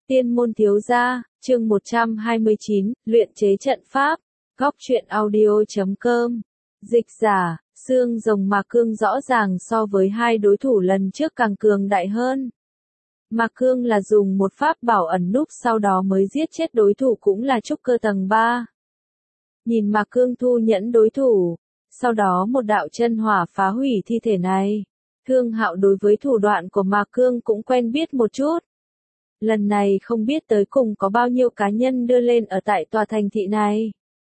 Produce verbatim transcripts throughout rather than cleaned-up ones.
Tiên môn thiếu gia, chương một trăm hai mươi chín, luyện chế trận pháp, góc truyện audio chấm com. Dịch giả, xương rồng Mạc Cương rõ ràng so với hai đối thủ lần trước càng cường đại hơn. Mạc Cương là dùng một pháp bảo ẩn núp sau đó mới giết chết đối thủ cũng là trúc cơ tầng ba. Nhìn Mạc Cương thu nhẫn đối thủ, sau đó một đạo chân hỏa phá hủy thi thể này. Thương Hạo đối với thủ đoạn của Mạc Cương cũng quen biết một chút. Lần này không biết tới cùng có bao nhiêu cá nhân đưa lên ở tại tòa thành thị này.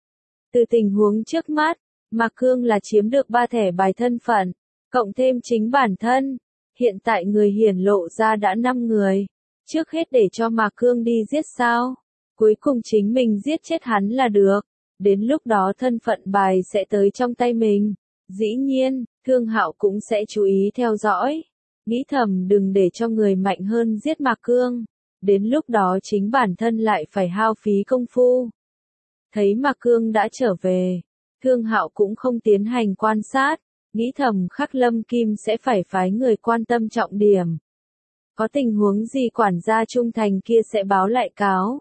Từ tình huống trước mắt, Mạc Cương là chiếm được ba thẻ bài thân phận, cộng thêm chính bản thân. Hiện tại người hiển lộ ra đã năm người. Trước hết để cho Mạc Cương đi giết sao? Cuối cùng chính mình giết chết hắn là được. Đến lúc đó thân phận bài sẽ tới trong tay mình. Dĩ nhiên, Thương Hạo cũng sẽ chú ý theo dõi. Nghĩ thầm đừng để cho người mạnh hơn giết Mạc Cương. Đến lúc đó chính bản thân lại phải hao phí công phu. Thấy Mạc Cương đã trở về, Thương Hạo cũng không tiến hành quan sát. Nghĩ thầm Khắc Lâm Kim sẽ phải phái người quan tâm trọng điểm. Có tình huống gì quản gia trung thành kia sẽ báo lại cáo.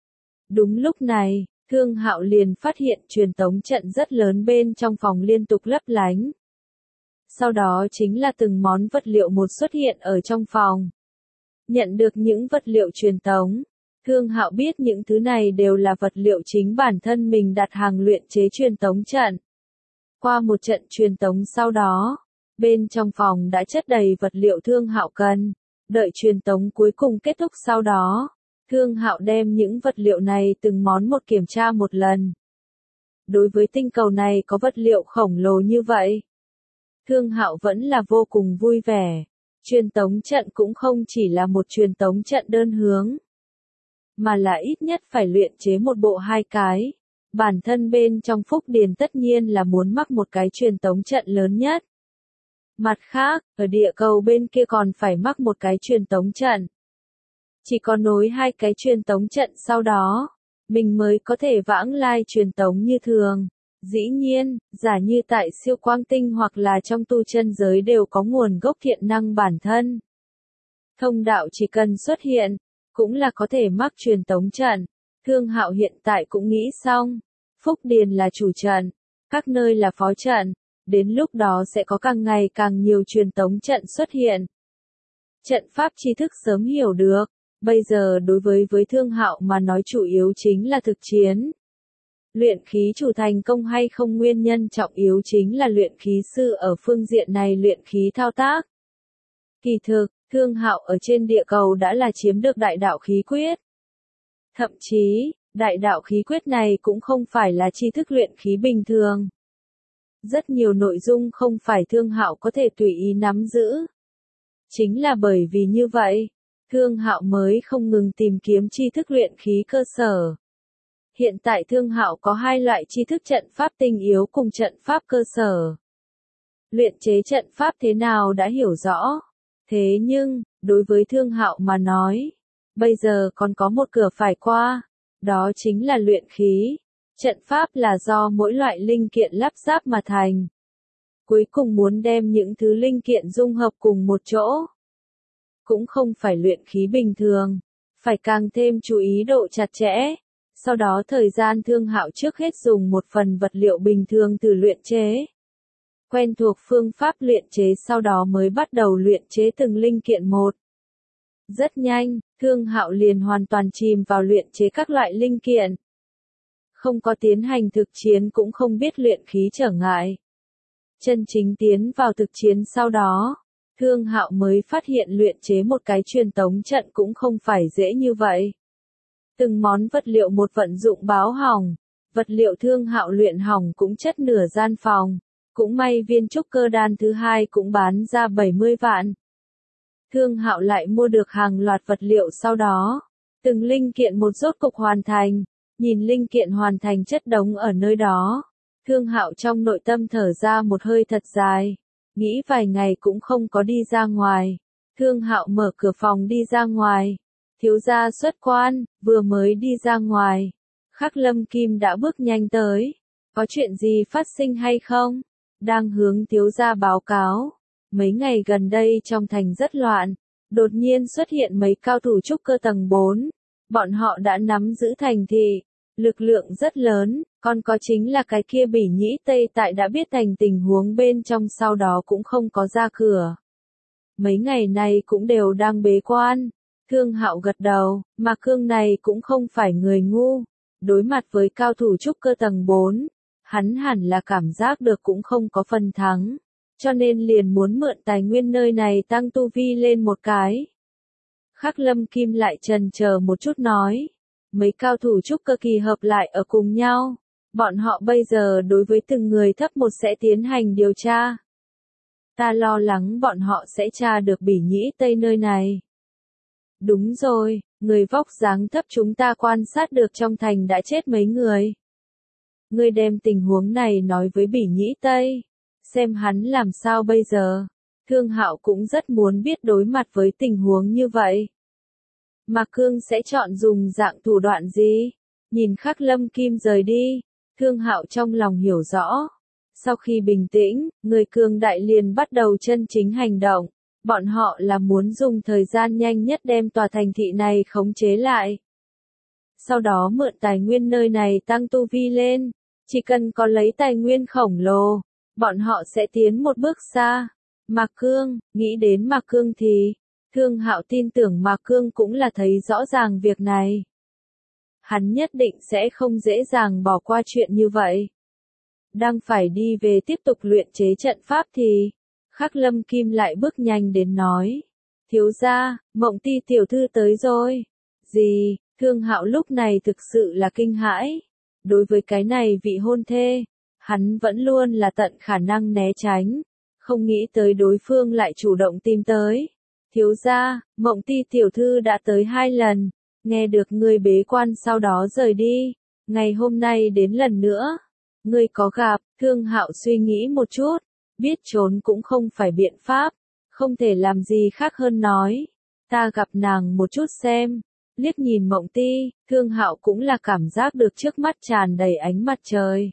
Đúng lúc này, Thương Hạo liền phát hiện truyền tống trận rất lớn bên trong phòng liên tục lấp lánh. Sau đó chính là từng món vật liệu một xuất hiện ở trong phòng. Nhận được những vật liệu truyền tống, Thương Hạo biết những thứ này đều là vật liệu chính bản thân mình đặt hàng luyện chế truyền tống trận. Qua một trận truyền tống sau đó, bên trong phòng đã chất đầy vật liệu Thương Hạo cần. Đợi truyền tống cuối cùng kết thúc sau đó, Thương Hạo đem những vật liệu này từng món một kiểm tra một lần. Đối với tinh cầu này có vật liệu khổng lồ như vậy, Thương Hạo vẫn là vô cùng vui vẻ. Truyền tống trận cũng không chỉ là một truyền tống trận đơn hướng, mà là ít nhất phải luyện chế một bộ hai cái. Bản thân bên trong Phúc Điền tất nhiên là muốn mắc một cái truyền tống trận lớn nhất. Mặt khác, ở địa cầu bên kia còn phải mắc một cái truyền tống trận. Chỉ có nối hai cái truyền tống trận sau đó, mình mới có thể vãng lai truyền tống như thường. Dĩ nhiên, giả như tại siêu quang tinh hoặc là trong tu chân giới đều có nguồn gốc thiện năng bản thân. Thông đạo chỉ cần xuất hiện, cũng là có thể mắc truyền tống trận. Thương Hạo hiện tại cũng nghĩ xong. Phúc Điền là chủ trận, các nơi là phó trận. Đến lúc đó sẽ có càng ngày càng nhiều truyền tống trận xuất hiện. Trận pháp tri thức sớm hiểu được. Bây giờ đối với với Thương Hạo mà nói chủ yếu chính là thực chiến. Luyện khí chủ thành công hay không nguyên nhân trọng yếu chính là luyện khí sư ở phương diện này luyện khí thao tác. Kỳ thực, Thương Hạo ở trên địa cầu đã là chiếm được đại đạo khí quyết. Thậm chí, đại đạo khí quyết này cũng không phải là tri thức luyện khí bình thường. Rất nhiều nội dung không phải Thương Hạo có thể tùy ý nắm giữ. Chính là bởi vì như vậy, Thương Hạo mới không ngừng tìm kiếm tri thức luyện khí cơ sở. Hiện tại Thương Hạo có hai loại tri thức trận pháp tinh yếu cùng trận pháp cơ sở. Luyện chế trận pháp thế nào đã hiểu rõ. Thế nhưng, đối với Thương Hạo mà nói, bây giờ còn có một cửa phải qua. Đó chính là luyện khí. Trận pháp là do mỗi loại linh kiện lắp ráp mà thành. Cuối cùng muốn đem những thứ linh kiện dung hợp cùng một chỗ. Cũng không phải luyện khí bình thường. Phải càng thêm chú ý độ chặt chẽ. Sau đó thời gian Thương Hạo trước hết dùng một phần vật liệu bình thường từ luyện chế. Quen thuộc phương pháp luyện chế sau đó mới bắt đầu luyện chế từng linh kiện một. Rất nhanh, Thương Hạo liền hoàn toàn chìm vào luyện chế các loại linh kiện. Không có tiến hành thực chiến cũng không biết luyện khí trở ngại. Chân chính tiến vào thực chiến sau đó, Thương Hạo mới phát hiện luyện chế một cái truyền tống trận cũng không phải dễ như vậy. Từng món vật liệu một vận dụng báo hỏng, vật liệu Thương Hạo luyện hỏng cũng chất nửa gian phòng, cũng may viên trúc cơ đan thứ hai cũng bán ra bảy mươi vạn. Thương Hạo lại mua được hàng loạt vật liệu sau đó, từng linh kiện một rốt cục hoàn thành, nhìn linh kiện hoàn thành chất đống ở nơi đó, Thương Hạo trong nội tâm thở ra một hơi thật dài, nghĩ vài ngày cũng không có đi ra ngoài. Thương Hạo mở cửa phòng đi ra ngoài. Thiếu gia xuất quan, vừa mới đi ra ngoài. Khắc Lâm Kim đã bước nhanh tới. Có chuyện gì phát sinh hay không? Đang hướng thiếu gia báo cáo. Mấy ngày gần đây trong thành rất loạn. đột nhiên xuất hiện mấy cao thủ trúc cơ tầng bốn. Bọn họ đã nắm giữ thành thị, lực lượng rất lớn, còn có chính là cái kia Bỉ Nhĩ Tây tại đã biết thành tình huống bên trong sau đó cũng không có ra cửa. Mấy ngày này cũng đều đang bế quan. Thương Hạo gật đầu, mà Cương này cũng không phải người ngu. Đối mặt với cao thủ trúc cơ tầng bốn, hắn hẳn là cảm giác được cũng không có phần thắng. Cho nên liền muốn mượn tài nguyên nơi này tăng tu vi lên một cái. Khắc Lâm Kim lại chần chờ một chút nói. Mấy cao thủ trúc cơ kỳ hợp lại ở cùng nhau. Bọn họ bây giờ đối với từng người thấp một sẽ tiến hành điều tra. Ta lo lắng bọn họ sẽ tra được Bỉ Nhĩ Tây nơi này. Đúng rồi, người vóc dáng thấp chúng ta quan sát được trong thành đã chết mấy người. Ngươi đem tình huống này nói với Bỉ Nhĩ Tây. Xem hắn làm sao bây giờ. Thương Hạo cũng rất muốn biết đối mặt với tình huống như vậy. Mạc Cương sẽ chọn dùng dạng thủ đoạn gì? Nhìn Khắc Lâm Kim rời đi, Thương Hạo trong lòng hiểu rõ. Sau khi bình tĩnh, người cường đại liền bắt đầu chân chính hành động. Bọn họ là muốn dùng thời gian nhanh nhất đem tòa thành thị này khống chế lại. Sau đó mượn tài nguyên nơi này tăng tu vi lên. Chỉ cần có lấy tài nguyên khổng lồ, bọn họ sẽ tiến một bước xa. Mạc Cương, nghĩ đến Mạc Cương thì, Thương Hạo tin tưởng Mạc Cương cũng là thấy rõ ràng việc này. Hắn nhất định sẽ không dễ dàng bỏ qua chuyện như vậy. Đang phải đi về tiếp tục luyện chế trận pháp thì, Khắc Lâm Kim lại bước nhanh đến nói. Thiếu gia, Mộng Ti tiểu thư tới rồi. Gì, Thương Hạo lúc này thực sự là kinh hãi. Đối với cái này vị hôn thê, hắn vẫn luôn là tận khả năng né tránh. Không nghĩ tới đối phương lại chủ động tìm tới. Thiếu gia, Mộng Ti tiểu thư đã tới hai lần. Nghe được ngươi bế quan sau đó rời đi. Ngày hôm nay đến lần nữa. Ngươi có gặp, Thương Hạo suy nghĩ một chút. Biết trốn cũng không phải biện pháp. Không thể làm gì khác hơn nói. Ta gặp nàng một chút xem. Liếc nhìn Mộng Ti, Thương Hạo cũng là cảm giác được trước mắt tràn đầy ánh mặt trời.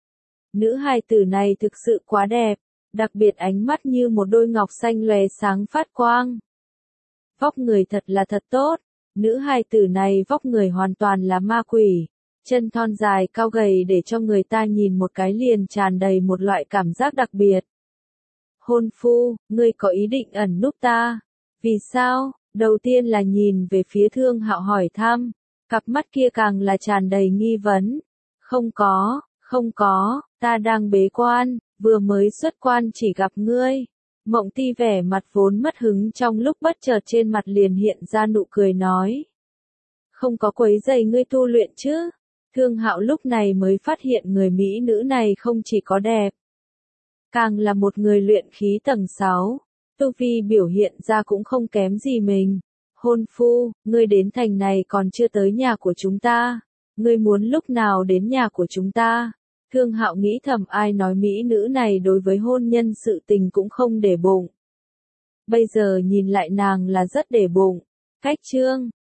Nữ hài tử này thực sự quá đẹp. Đặc biệt ánh mắt như một đôi ngọc xanh lòe sáng phát quang. Vóc người thật là thật tốt. Nữ hài tử này vóc người hoàn toàn là ma quỷ. Chân thon dài cao gầy để cho người ta nhìn một cái liền tràn đầy một loại cảm giác đặc biệt. Hôn phu, ngươi có ý định ẩn núp ta? Vì sao? Đầu tiên là nhìn về phía Thương Hạo hỏi thăm. Cặp mắt kia càng là tràn đầy nghi vấn. Không có, không có, ta đang bế quan, vừa mới xuất quan chỉ gặp ngươi. Mộng Ti vẻ mặt vốn mất hứng trong lúc bất chợt trên mặt liền hiện ra nụ cười nói. Không có quấy rầy ngươi tu luyện chứ? Thương Hạo lúc này mới phát hiện người mỹ nữ này không chỉ có đẹp, càng là một người luyện khí tầng sáu, tu vi biểu hiện ra cũng không kém gì mình. Hôn phu, ngươi đến thành này còn chưa tới nhà của chúng ta, ngươi muốn lúc nào đến nhà của chúng ta? Thương Hạo nghĩ thầm ai nói mỹ nữ này đối với hôn nhân sự tình cũng không để bụng. Bây giờ nhìn lại nàng là rất để bụng. Cách chương